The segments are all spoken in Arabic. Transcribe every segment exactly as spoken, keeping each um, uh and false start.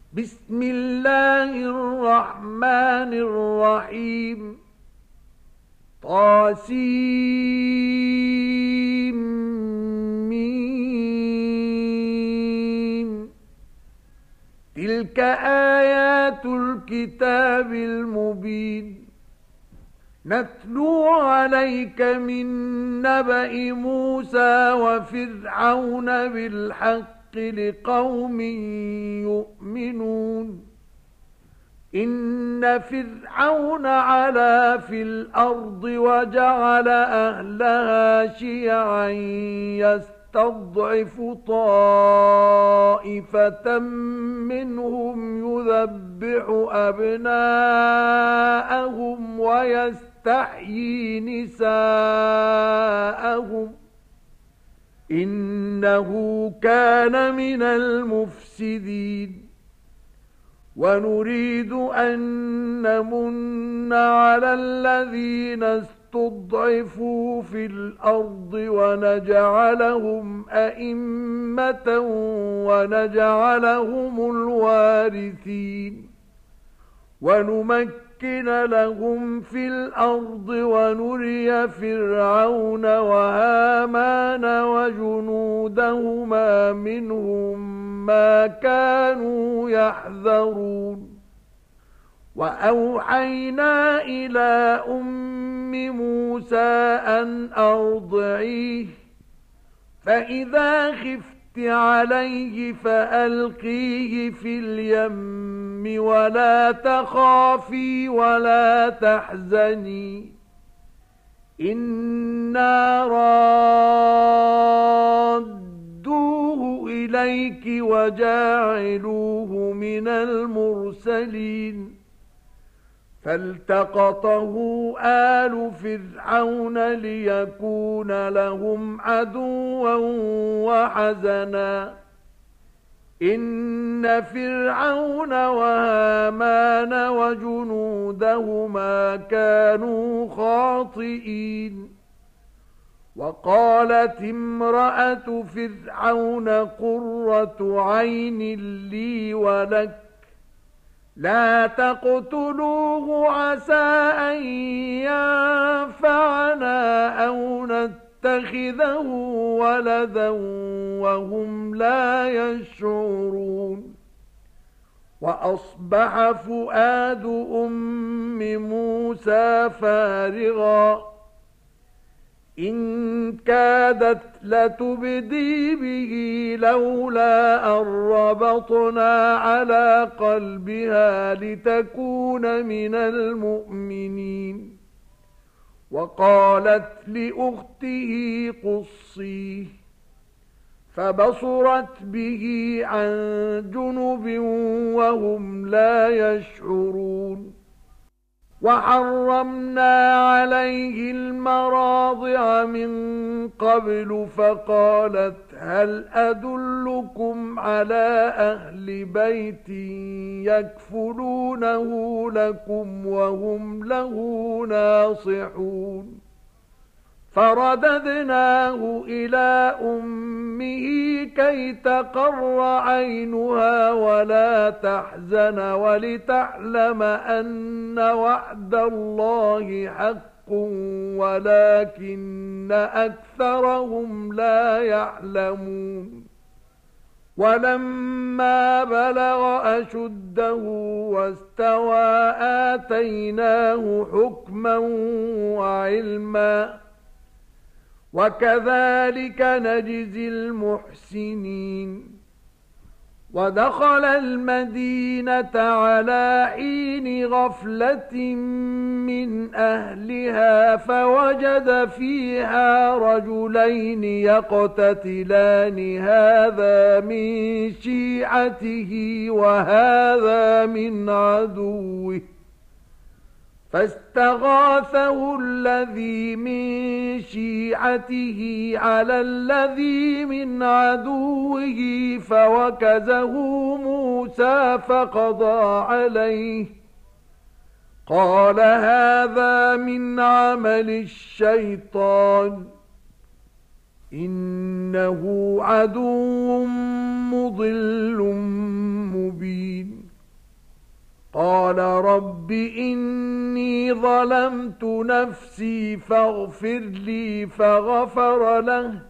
بسم الله الرحمن الرحيم. طاسيم. تلك آيات الكتاب المبين. نتلو عليك من نبأ موسى وفرعون بالحق لقوم يؤمنون. إن فرعون علا في الأرض وجعل أهلها شيعا يستضعف طائفة منهم يذبح أبناءهم ويستحيي نساءهم إنه كان من المفسدين. ونريد أن نمن على الذين استضعفوا في الأرض ونجعلهم أئمة ونجعلهم الوارثين. ونمكن لهم في الأرض ونري فرعون وهامان وجنودهما منهم ما كانوا يحذرون. وأوحينا إلى أم موسى أن أرضعيه فإذا خفت عليه فألقيه في اليم ولا تخافي ولا تحزني إنا رادوه إليك وجاعلوه من المرسلين. فالتقطه آل فرعون ليكون لهم عدوا وحزنا إن فرعون وهامان وجنودهما كانوا خاطئين. وقالت امرأة فرعون قرة عين لي ولك لا تقتلوه عسى أن ينفعنا أو نتخذه ولدا وهم لا يشعرون. وأصبح فؤاد أم موسى فارغا إن كادت لتبدي به لولا أن ربطنا على قلبها لتكون من المؤمنين. وقالت لأخته قصيه فبصرت به عن جنب وهم لا يشعرون. وحرمنا عليه المراضع من قبل فقالت هل أدلكم على أهل بيت يكفلونه لكم وهم له ناصحون. فرددناه إلى أمه كي تقر عينها ولا تحزن ولتعلم أن وعد الله حق ولكن أكثرهم لا يعلمون. ولما بلغ أشده واستوى آتيناه حكما وعلما وكذلك نجزي المحسنين. ودخل المدينة على حين غفلة من أهلها فوجد فيها رجلين يقتتلان هذا من شيعته وهذا من عدوه فاستغاثه الذي من شيعته على الذي من عدوه فوكزه موسى فقضى عليه قال هذا من عمل الشيطان إنه عدو مضل مبين. رب إني ظلمت نفسي فاغفر لي فغفر له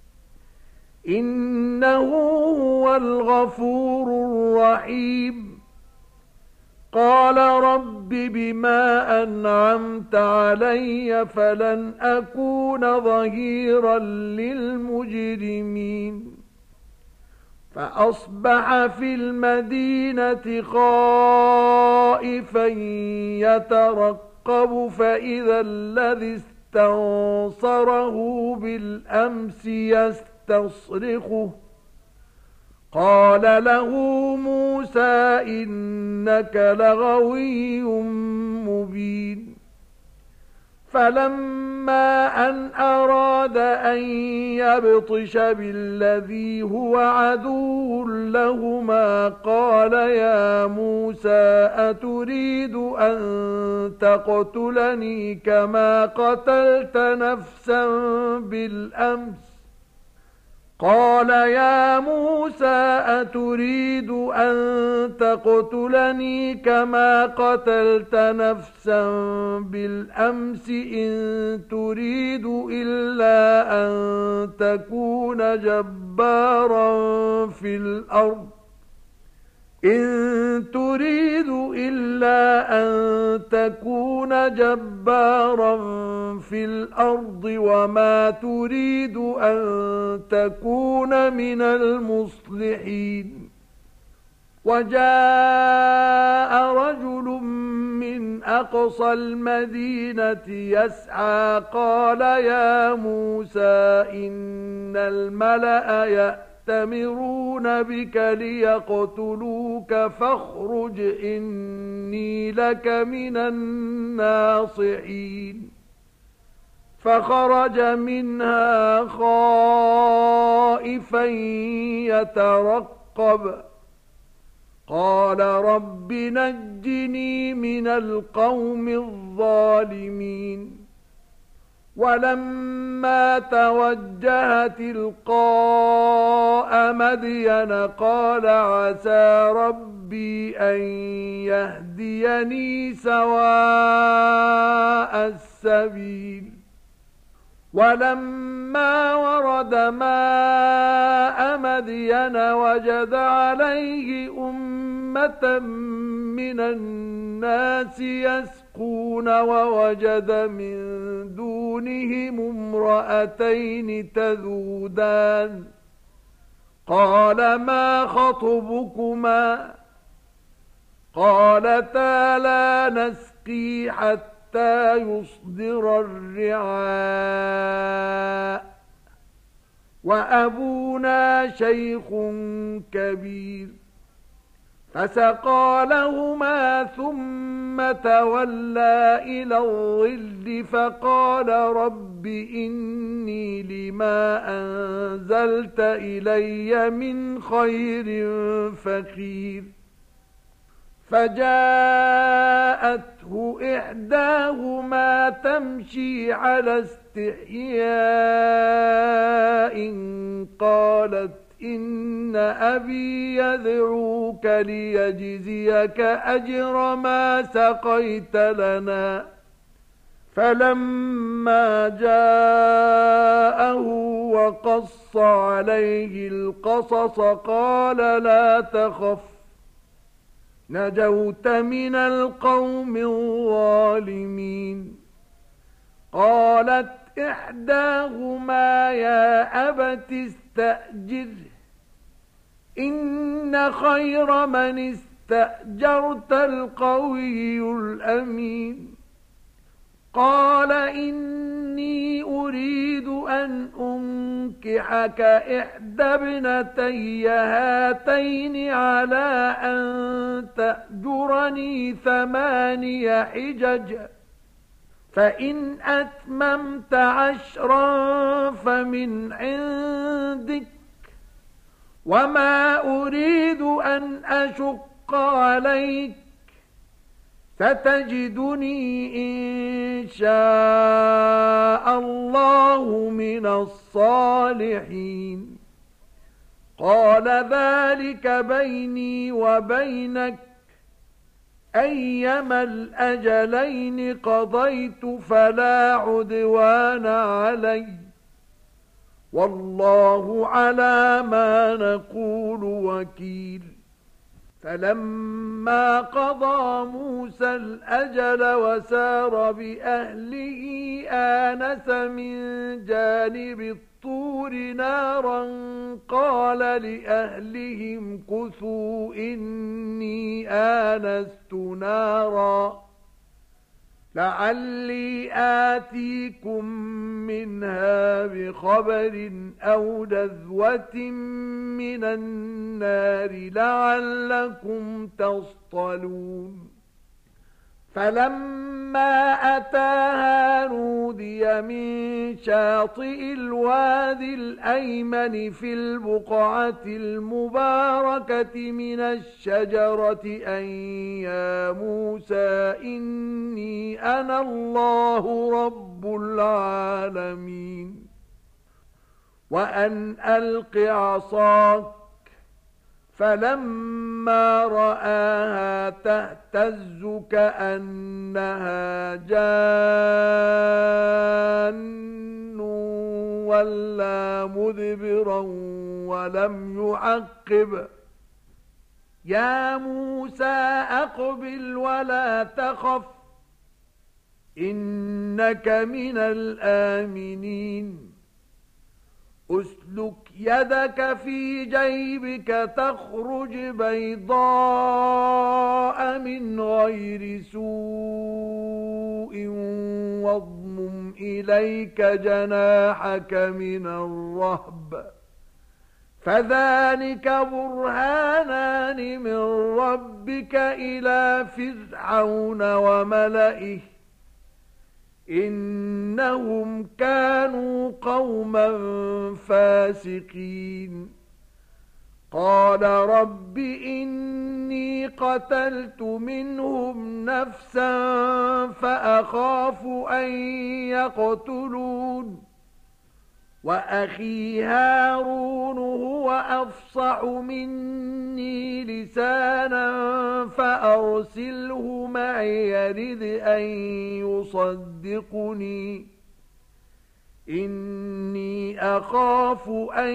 إنه هو الغفور الرحيم قال رب بما أنعمت علي فلن أكون ظهيرا للمجرمين فأصبح في المدينة خائفا يترقب فإذا الذي استنصره بالأمس يستصرخه قال له موسى إنك لغوي مبين فلما أن أراد أن يبطش بالذي هو عدو لهما قال يا موسى أتريد أن تقتلني كما قتلت نفسا بالأمس قال يا موسى أتريد أن تقتلني كما قتلت نفسا بالأمس إن تريد إلا أن تكون جبارا في الأرض إن تريد إلا أن تكون جبارا في الأرض وما تريد أن تكون من المصلحين وجاء رجل من أقصى المدينة يسعى قال يا موسى إن الملأ يأتمرون بك ليقتلوك فاخرج إني لك من الناصحين فخرج منها خائفا يترقب قال رب نجني من القوم الظالمين ولما توجه تلقاء مدين قال عسى ربي أن يهديني سواء السبيل ولما ورد ماء مدين وجد عليه أمة من الناس يسقون ووجد من دونهم امرأتين تذودان قال ما خطبكما قالتا لا نسقي حتى حتى يصدر الرعاء وأبونا شيخ كبير فسقى لهما ثم تولى إلى الظل فقال رب إني لما أنزلت إلي من خير فقير فجاءته إحداهما تمشي على استحياء قالت إن أبي يدعوك ليجزيك أجر ما سقيت لنا فلما جاءه وقص عليه القصص قال لا تخف نجوت من القوم الظالمين قالت إحداهما يا أبت استأجره إن خير من استأجرت القوي الأمين قال إني أريد أن أنكحك إحدى ابنتي هاتين على أن تأجرني ثماني حجج فإن أتممت عشرا فمن عندك وما أريد أن أشق عليك ستجدني إن شاء الله من الصالحين قال ذلك بيني وبينك أيما الأجلين قضيت فلا عدوان علي والله على ما نقول وكيل فلما قضى موسى الأجل وسار بأهله آنس من جانب الطور نارا قال لأهلهم كثوا إني آنست نارا لعلي آتيكم منها بخبر أو جذوة من النار لعلكم تصطلون فلما أتاها نودي من شاطئ الوادي الأيمن في البقعة المباركة من الشجرة أن يا موسى إني أنا الله رب العالمين وأن ألق عصاك فلما رآها تهتز كأنها جان ولا مدبرا ولم يعقب يا موسى أقبل ولا تخف إنك من الآمنين أسلك يدك في جيبك تخرج بيضاء من غير سوء واضمم إليك جناحك من الرهب فذلك برهانان من ربك إلى فرعون وملئه إنهم كانوا قوما فاسقين قال رب إني قتلت منهم نفسا فأخاف أن يقتلون وأخي هارون هو أفصح مني لسانا فأرسله معي يرد أن يصدقني إني أخاف أن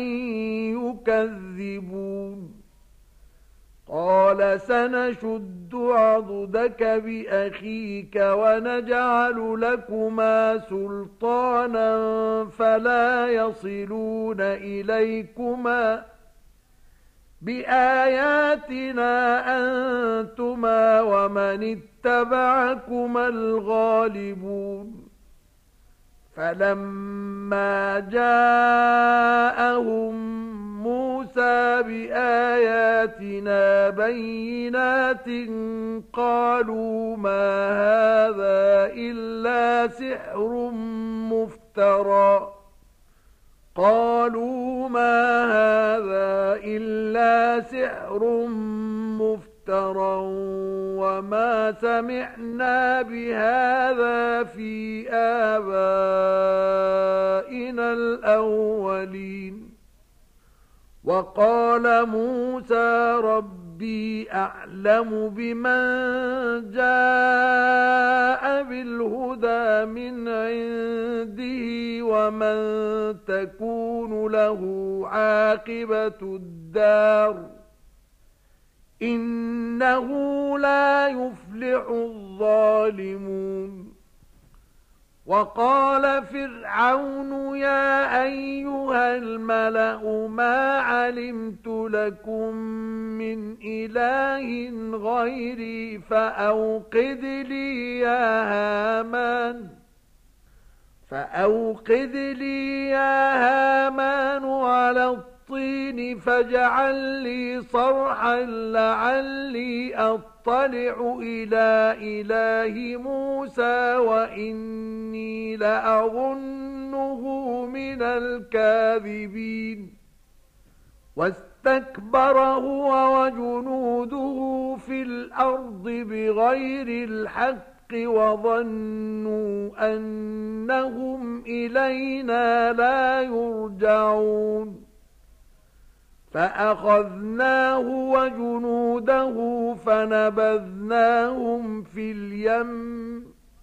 يكذبون قال سنشد عضدك بأخيك ونجعل لكما سلطانا فلا يصلون إليكما بآياتنا أنتما ومن اتبعكما الغالبون فلما جاءهم موسى بآياتنا بينات قالوا ما هذا إلا سحر مفترى قالوا ما هذا إلا سحر مفترى وما سمعنا بهذا في آبائنا الأولين وقال موسى ربي أعلم بمن جاء بالهدى من عنده ومن تكون له عاقبة الدار إنه لا يفلح الظالمون وقال فرعون يا أيها الملأ ما علمت لكم من إله غيري فأوقد لي يا هامان فأوقد لي يا هامان على الطين فاجعل لي صرحا لعلي أطلع إلى إله موسى وإني لأظنه من الكاذبين واستكبر هو وجنوده في الأرض بغير الحق وظنوا أنهم إلينا لا يرجعون فأخذناه وجنوده فنبذناهم في اليم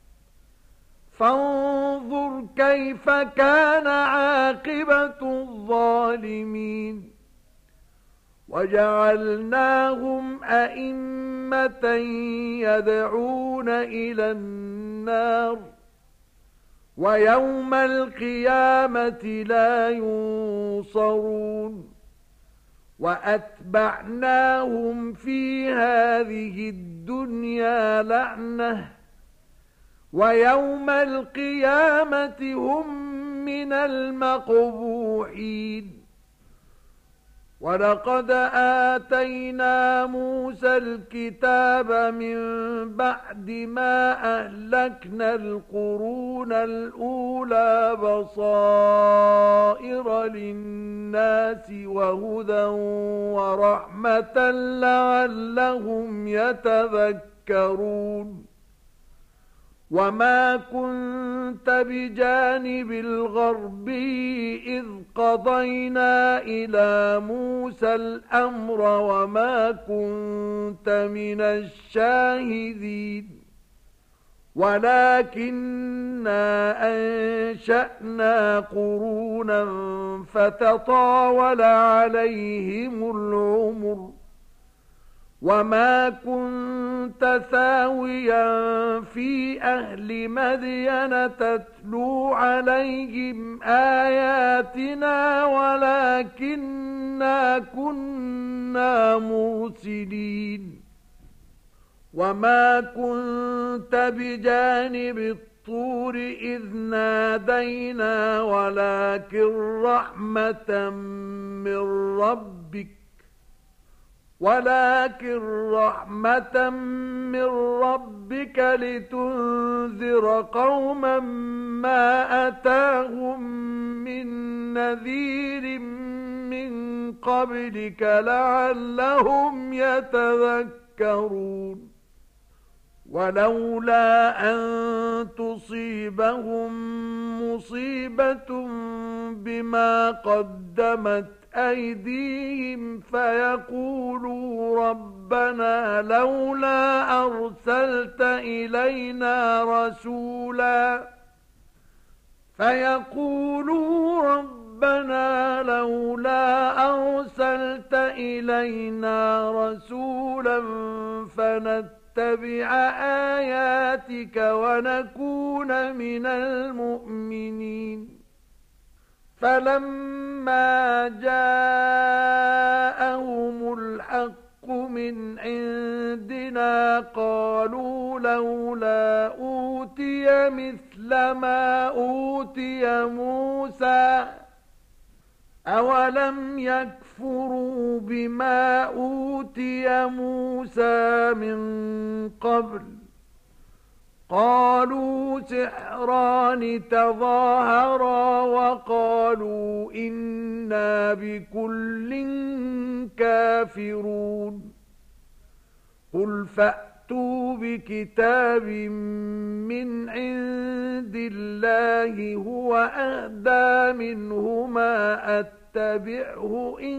فانظر كيف كان عاقبة الظالمين وجعلناهم أئمة يدعون إلى النار ويوم القيامة لا ينصرون وأتبعناهم في هذه الدنيا لعنة ويوم القيامة هم من المقبوحين ولقد آتينا موسى الكتاب من بعد ما أهلكنا القرون الأولى بصائر للناس وهدى ورحمة لعلهم يتذكرون وما كنت بجانب الغربي إذ قضينا إلى موسى الأمر وما كنت من الشاهدين ولكننا أنشأنا قرونا فتطاول عليهم العمر وما كنت ثاويا في أهل مدين تتلو عليهم آياتنا ولكننا كنا مرسلين وما كنت بجانب الطور إذ نادينا ولكن رحمة من ربك ولكن رحمة من ربك لتنذر قوما ما أتاهم من نذير من قبلك لعلهم يتذكرون ولولا أن تصيبهم مصيبة بما قدمت أيديهم فيقولوا ربنا لولا أرسلت إلينا رسولا فيقولوا ربنا لولا أرسلت إلينا رسولا فنتبع آياتك ونكون من المؤمنين فلما جاءهم الحق من عندنا قالوا لولا أوتي مثل ما أوتي موسى أولم يكفروا بما أوتي موسى من قبل قالوا سحران تظاهرا وقالوا إنا بكل كافرون قل فأتوا بكتاب من عند الله هو أهدى منهما أتبعه إن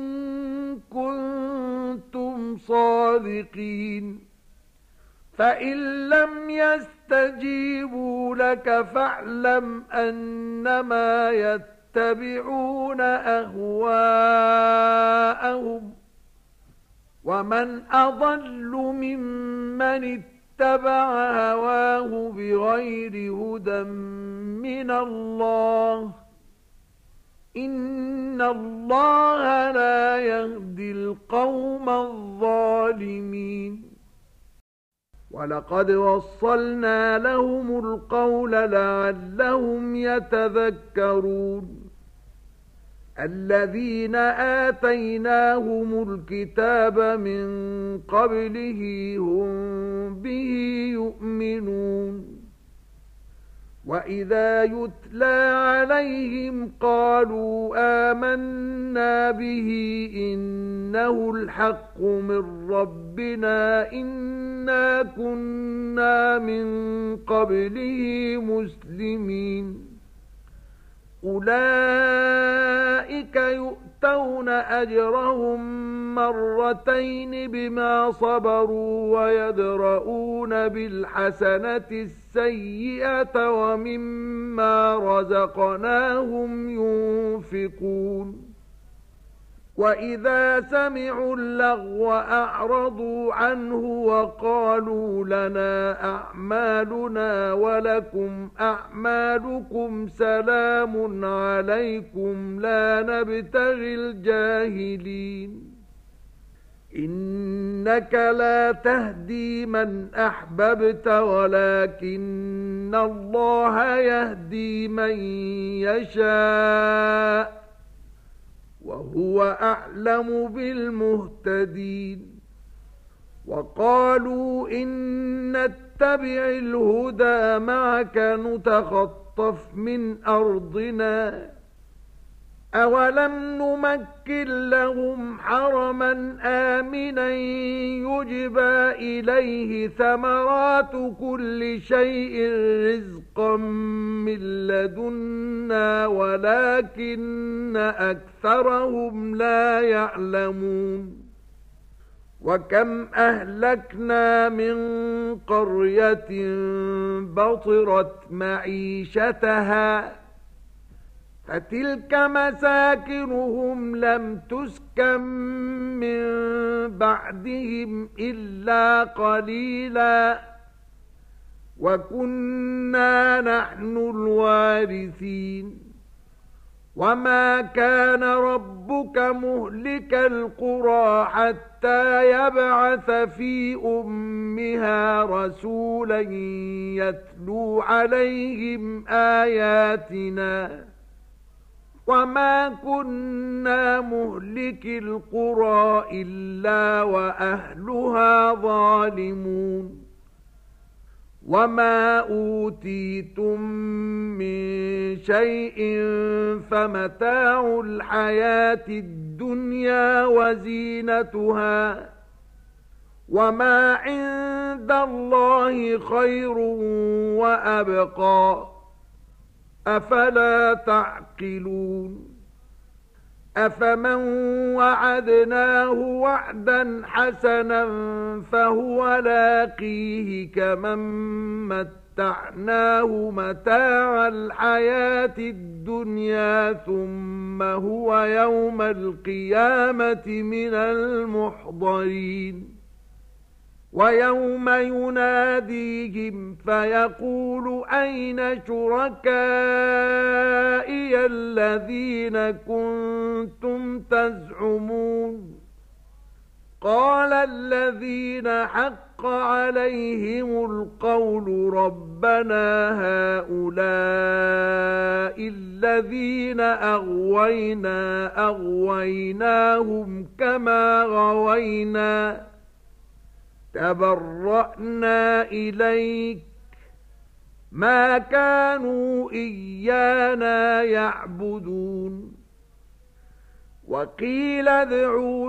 كنتم صادقين فإن لم يستجيبوا لك فاعلم أنما يتبعون أهواءهم ومن أضل ممن اتبع هواه بغير هدى من الله إن الله لا يهدي القوم الظالمين ولقد وصلنا لهم القول لعلهم يتذكرون الذين آتيناهم الكتاب من قبله هم به يؤمنون وإذا يتلى عليهم قالوا آمنا به إنه الحق من ربنا إنا كنا من قبله مسلمين أولئك يؤتون يؤتون أجرهم مرتين بما صبروا ويدرؤون بالحسنة السيئة ومما رزقناهم ينفقون وإذا سمعوا اللغو أعرضوا عنه وقالوا لنا أعمالنا ولكم أعمالكم سلام عليكم لا نبتغي الجاهلين إنك لا تهدي من أحببت ولكن الله يهدي من يشاء وهو أعلم بالمهتدين وقالوا إن نتبع الهدى معك نتخطف من أرضنا أولم نمكن لهم حرما آمنا يجبى إليه ثمرات كل شيء رزقا من لدنا ولكن أكثرهم لا يعلمون وكم أهلكنا من قرية بطرت معيشتها فتلك مساكنهم لم تسكن من بعدهم إلا قليلا وكنا نحن الوارثين وما كان ربك مهلك القرى حتى يبعث في أمها رسولا يتلو عليهم آياتنا وما كنا مهلك القرى إلا وأهلها ظالمون وما أوتيتم من شيء فمتاع الحياة الدنيا وزينتها وما عند الله خير وأبقى أفلا تعقلون أفمن وعدناه وعدا حسنا فهو لاقيه كمن متعناه متاع الحياة الدنيا ثم هو يوم القيامة من المحضرين ويوم يناديهم فيقول أين شركائي الذين كنتم تزعمون قال الذين حق عليهم القول ربنا هؤلاء الذين أغوينا أغويناهم كما غوينا تبرأنا إليك ما كانوا إيانا يعبدون وقيل ادعوا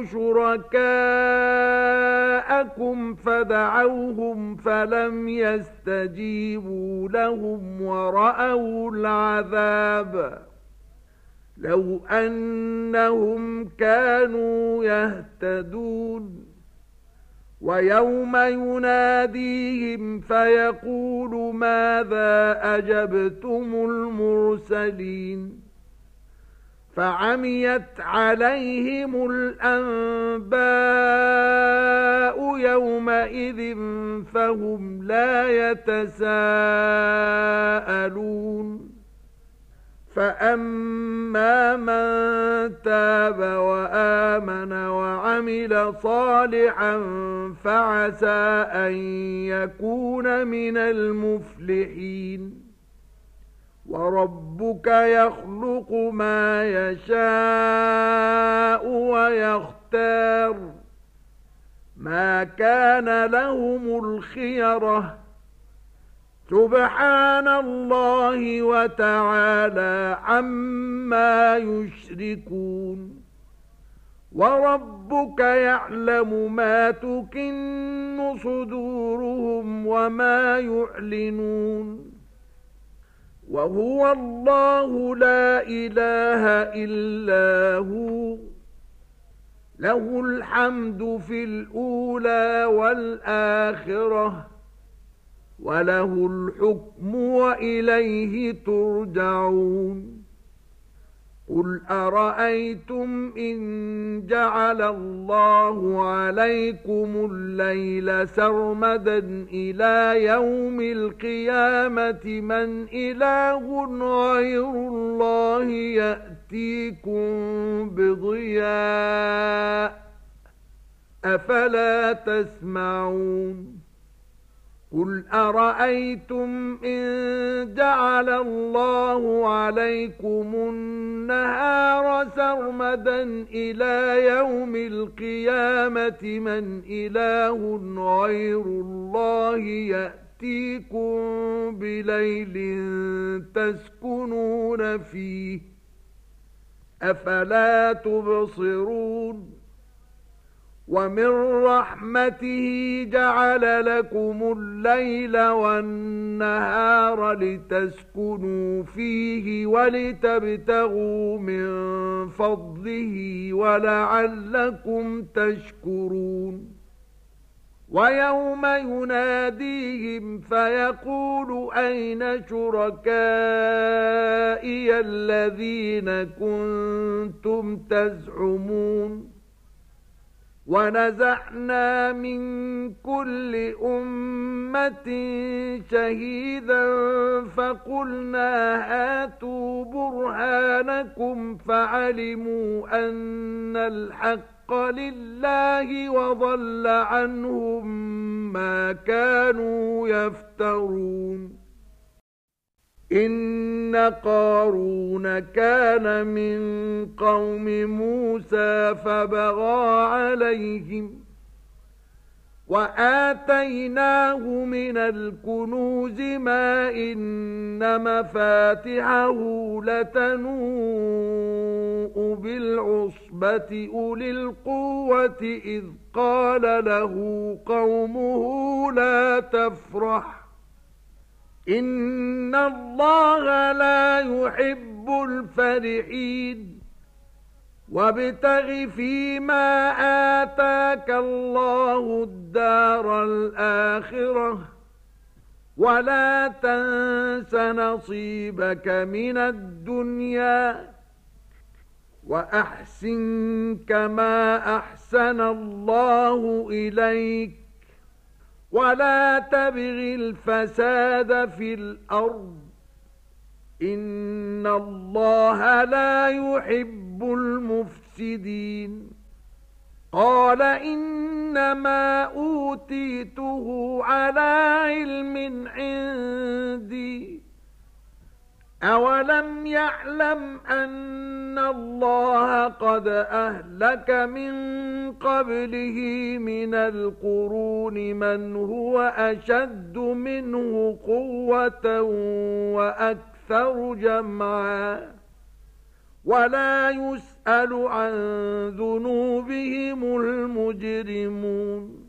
شركاءكم فدعوهم فلم يستجيبوا لهم ورأوا العذاب لو أنهم كانوا يهتدون ويوم يناديهم فيقول ماذا أجبتم المرسلين فعميت عليهم الأنباء يومئذ فهم لا يتساءلون فأما من تاب وآمن وعمل صالحا فعسى أن يكون من المفلحين وربك يخلق ما يشاء ويختار ما كان لهم الخيرة سبحان الله وتعالى عما يشركون وربك يعلم ما تكن صدورهم وما يعلنون وهو الله لا إله إلا هو له الحمد في الأولى والآخرة وله الحكم وإليه ترجعون قل أرأيتم إن جعل الله عليكم الليل سرمدا إلى يوم القيامة من إله غير الله يأتيكم بضياء أفلا تسمعون قل أرأيتم إن جعل الله عليكم النهار سرمدا إلى يوم القيامة من إله غير الله يأتيكم بليل تسكنون فيه أفلا تبصرون ومن رحمته جعل لكم الليل والنهار لتسكنوا فيه ولتبتغوا من فضله ولعلكم تشكرون ويوم يناديهم فيقول أين شركائي الذين كنتم تزعمون ونزعنا من كل أمة شهيدا فقلنا هاتوا برهانكم فعلموا أن الحق لله وضل عنهم ما كانوا يفترون إن قارون كان من قوم موسى فبغى عليهم وآتيناه من الكنوز ما إن مفاتحه لتنوء بالعصبة أولي القوة إذ قال له قومه لا تفرح إن الله لا يحب الفرحين وابتغ فيما آتاك الله الدار الآخرة ولا تنس نصيبك من الدنيا وأحسن كما أحسن الله إليك ولا تبغ الفساد في الأرض إن الله لا يحب المفسدين قال إنما أوتيته على علم عندي أولم يعلم أن الله قد أهلك من قبله من القرون من هو أشد منه قوة وأكثر جمعا ولا يسأل عن ذنوبهم المجرمون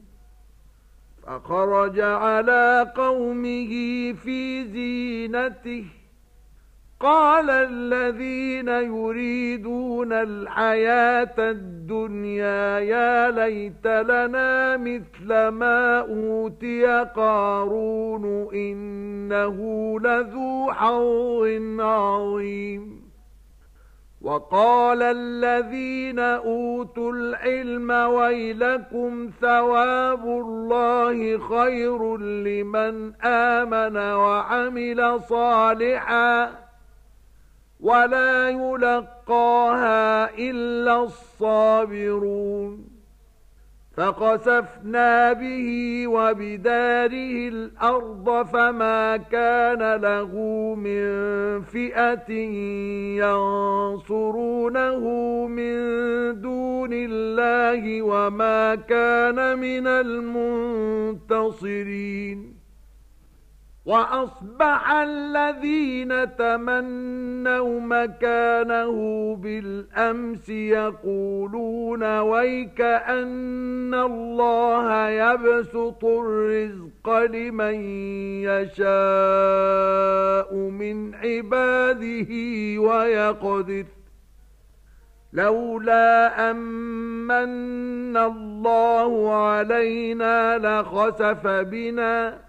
فخرج على قومه في زينته قال الذين يريدون الحياة الدنيا يا ليت لنا مثل ما أوتي قارون إنه لذو حظ عظيم وقال الذين أوتوا العلم ويلكم ثواب الله خير لمن آمن وعمل صالحا ولا يلقاها إلا الصابرون فخسفنا به وبداره الأرض فما كان له من فئة ينصرونه من دون الله وما كان من المنتصرين وأصبح الذين تمنوا مكانه بالأمس يقولون ويك أن الله يبسط الرزق لمن يشاء من عباده ويقدر لولا أمن الله علينا لخسف بنا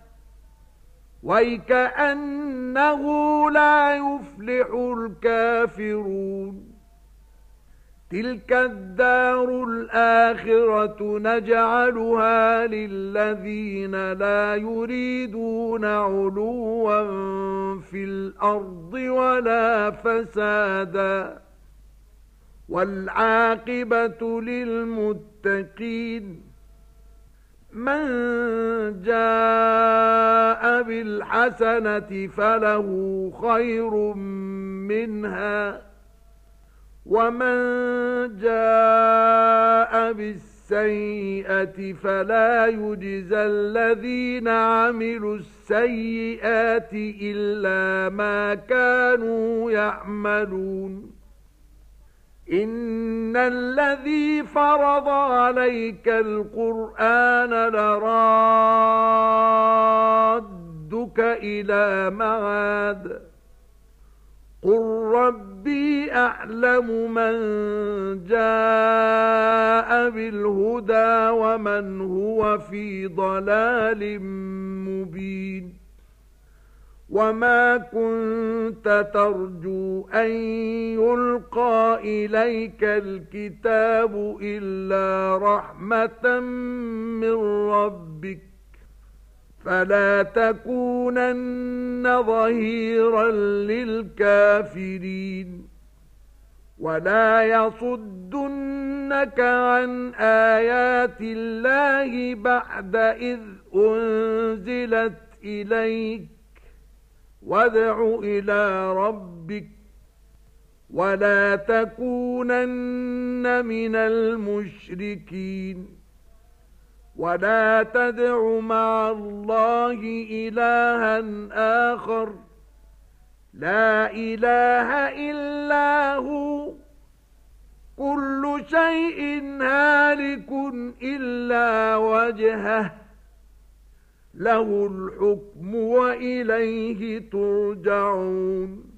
ويكأنه لا يفلح الكافرون تلك الدار الآخرة نجعلها للذين لا يريدون علوا في الأرض ولا فسادا والعاقبة للمتقين من جاء بالحسنة فله خير منها ومن جاء بالسيئة فلا يجزى الذين عملوا السيئات إلا ما كانوا يعملون إن الذي فرض عليك القرآن لرادك إلى معاد قل ربي أعلم من جاء بالهدى ومن هو في ضلال مبين وما كنت ترجو أن يلقى إليك الكتاب إلا رحمة من ربك فلا تكونن ظهيرا للكافرين ولا يصدنك عن آيات الله بعد إذ أنزلت إليك وادع إلى ربك ولا تكونن من المشركين ولا تدع مع الله إلها آخر لا إله إلا هو كل شيء هالك إلا وجهه له الحكم وإليه ترجعون